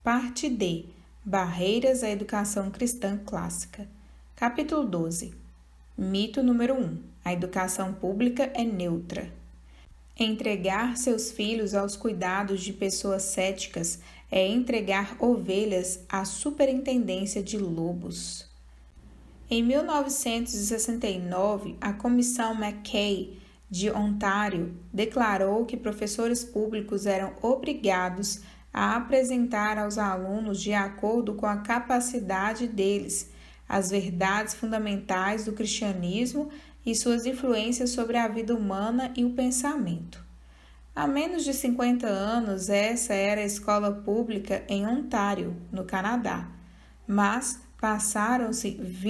Parte D. Barreiras à educação cristã clássica. Capítulo 12. Mito número 1. A educação pública é neutra. Entregar seus filhos aos cuidados de pessoas céticas é entregar ovelhas à superintendência de lobos. Em 1969, a Comissão Mackay de Ontário declarou que professores públicos eram obrigados a apresentar aos alunos, de acordo com a capacidade deles, as verdades fundamentais do cristianismo e suas influências sobre a vida humana e o pensamento. Há menos de 50 anos, essa era a escola pública em Ontário, no Canadá, mas passaram-se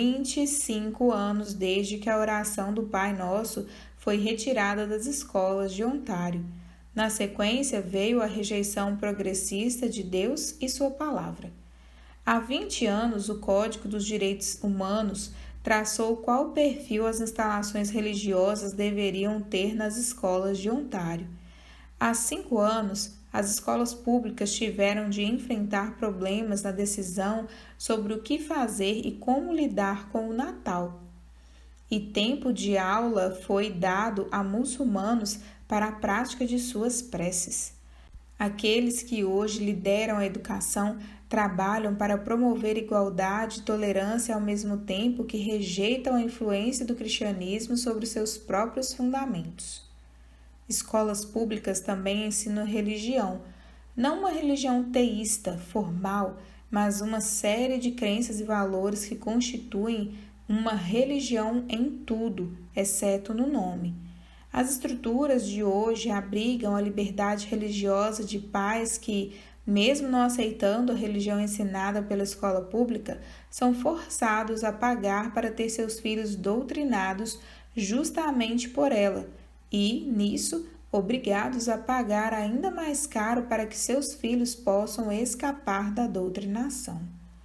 25 anos desde que a oração do Pai Nosso foi retirada das escolas de Ontário. Na sequência, veio a rejeição progressista de Deus e sua palavra. Há 20 anos, o Código dos Direitos Humanos traçou qual perfil as instalações religiosas deveriam ter nas escolas de Ontário. Há 5 anos, as escolas públicas tiveram de enfrentar problemas na decisão sobre o que fazer e como lidar com o Natal. E tempo de aula foi dado a muçulmanos para a prática de suas preces. Aqueles que hoje lideram a educação trabalham para promover igualdade e tolerância ao mesmo tempo que rejeitam a influência do cristianismo sobre seus próprios fundamentos. Escolas públicas também ensinam religião, não uma religião teísta, formal, mas uma série de crenças e valores que constituem uma religião em tudo, exceto no nome. As estruturas de hoje abrigam a liberdade religiosa de pais que, mesmo não aceitando a religião ensinada pela escola pública, são forçados a pagar para ter seus filhos doutrinados justamente por ela e, nisso, obrigados a pagar ainda mais caro para que seus filhos possam escapar da doutrinação.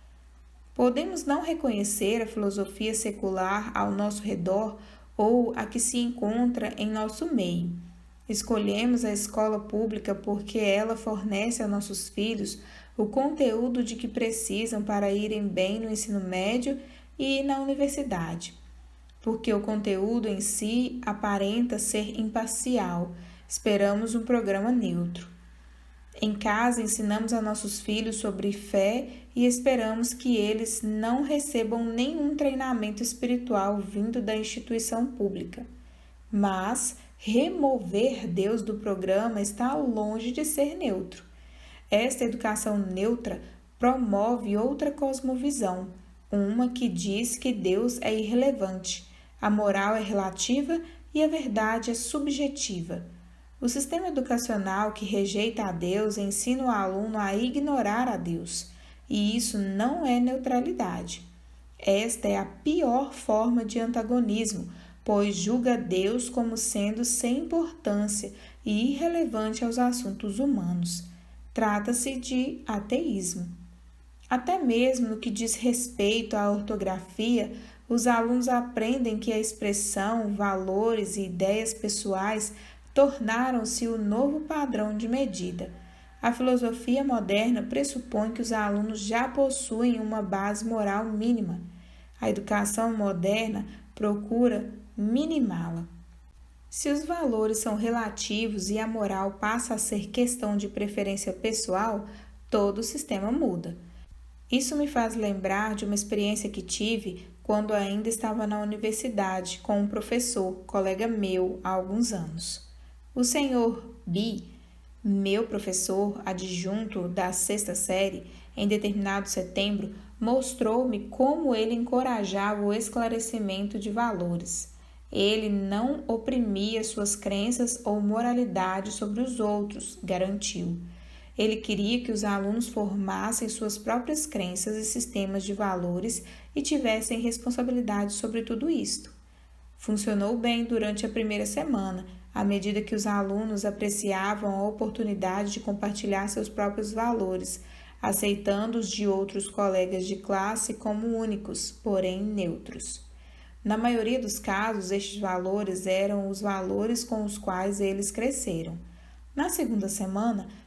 Podemos não reconhecer a filosofia secular ao nosso redor ou a que se encontra em nosso meio. Escolhemos a escola pública porque ela fornece a nossos filhos o conteúdo de que precisam para irem bem no ensino médio e na universidade, porque o conteúdo em si aparenta ser imparcial. Esperamos um programa neutro. Em casa, ensinamos a nossos filhos sobre fé e esperamos que eles não recebam nenhum treinamento espiritual vindo da instituição pública. Mas remover Deus do programa está longe de ser neutro. Esta educação neutra promove outra cosmovisão, uma que diz que Deus é irrelevante, a moral é relativa e a verdade é subjetiva. O sistema educacional que rejeita a Deus ensina o aluno a ignorar a Deus, e isso não é neutralidade. Esta é a pior forma de antagonismo, pois julga Deus como sendo sem importância e irrelevante aos assuntos humanos. Trata-se de ateísmo. Até mesmo no que diz respeito à ortografia, os alunos aprendem que a expressão, valores e ideias pessoais tornaram-se o novo padrão de medida. A filosofia moderna pressupõe que os alunos já possuem uma base moral mínima. A educação moderna procura minimá-la. Se os valores são relativos e a moral passa a ser questão de preferência pessoal, todo o sistema muda. Isso me faz lembrar de uma experiência que tive quando ainda estava na universidade com um professor, colega meu, há alguns anos. O senhor B, meu professor adjunto da 6ª série, em determinado setembro, mostrou-me como ele encorajava o esclarecimento de valores. Ele não oprimia suas crenças ou moralidade sobre os outros, garantiu. Ele queria que os alunos formassem suas próprias crenças e sistemas de valores e tivessem responsabilidade sobre tudo isto. Funcionou bem durante a primeira semana, à medida que os alunos apreciavam a oportunidade de compartilhar seus próprios valores, aceitando os de outros colegas de classe como únicos, porém neutros. Na maioria dos casos, estes valores eram os valores com os quais eles cresceram. Na segunda semana,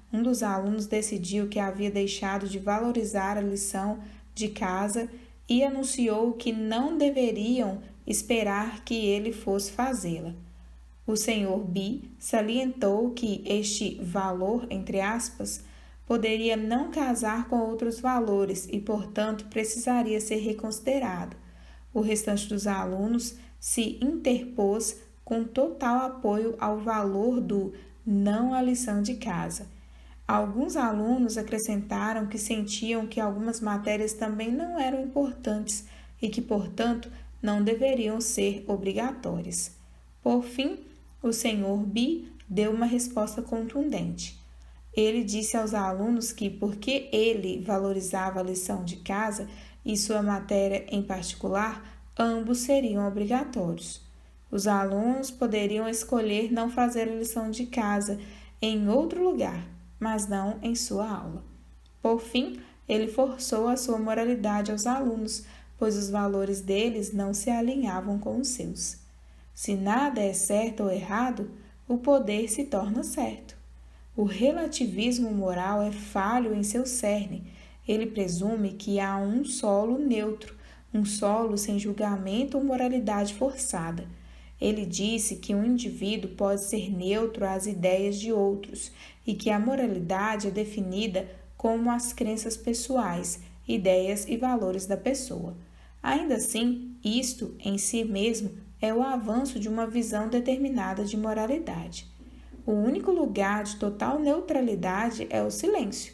um dos alunos decidiu que havia deixado de valorizar a lição de casa e anunciou que não deveriam esperar que ele fosse fazê-la. O Sr. B salientou que este valor, entre aspas, poderia não casar com outros valores e, portanto, precisaria ser reconsiderado. O restante dos alunos se interpôs com total apoio ao valor do não à lição de casa. Alguns alunos acrescentaram que sentiam que algumas matérias também não eram importantes e que, portanto, não deveriam ser obrigatórias. Por fim, o Sr. B deu uma resposta contundente. Ele disse aos alunos que, porque ele valorizava a lição de casa e sua matéria em particular, ambos seriam obrigatórios. Os alunos poderiam escolher não fazer a lição de casa em outro lugar, mas não em sua aula. Por fim, ele forçou a sua moralidade aos alunos, pois os valores deles não se alinhavam com os seus. Se nada é certo ou errado, o poder se torna certo. O relativismo moral é falho em seu cerne. Ele presume que há um solo neutro, um solo sem julgamento ou moralidade forçada. Ele disse que um indivíduo pode ser neutro às ideias de outros e que a moralidade é definida como as crenças pessoais, ideias e valores da pessoa. Ainda assim, isto, em si mesmo, é o avanço de uma visão determinada de moralidade. O único lugar de total neutralidade é o silêncio.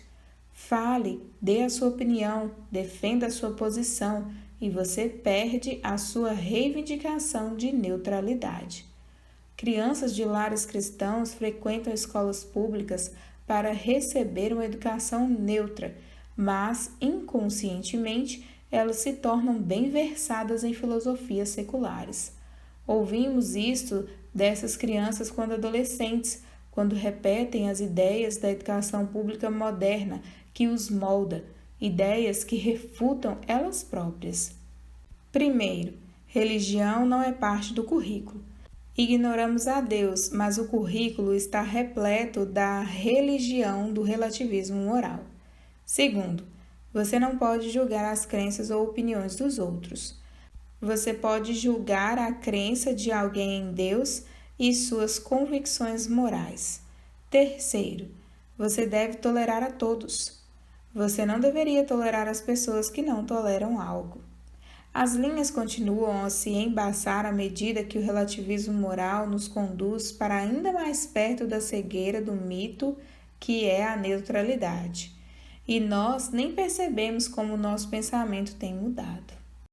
Fale, dê a sua opinião, defenda a sua posição e você perde a sua reivindicação de neutralidade. Crianças de lares cristãos frequentam escolas públicas para receber uma educação neutra, mas, inconscientemente, elas se tornam bem versadas em filosofias seculares. Ouvimos isto dessas crianças quando adolescentes, quando repetem as ideias da educação pública moderna que os molda, ideias que refutam elas próprias. Primeiro, religião não é parte do currículo. Ignoramos a Deus, mas o currículo está repleto da religião do relativismo moral. Segundo, você não pode julgar as crenças ou opiniões dos outros. Você pode julgar a crença de alguém em Deus e suas convicções morais. Terceiro, você deve tolerar a todos. Você não deveria tolerar as pessoas que não toleram algo. As linhas continuam a se embaçar à medida que o relativismo moral nos conduz para ainda mais perto da cegueira do mito que é a neutralidade. E nós nem percebemos como o nosso pensamento tem mudado.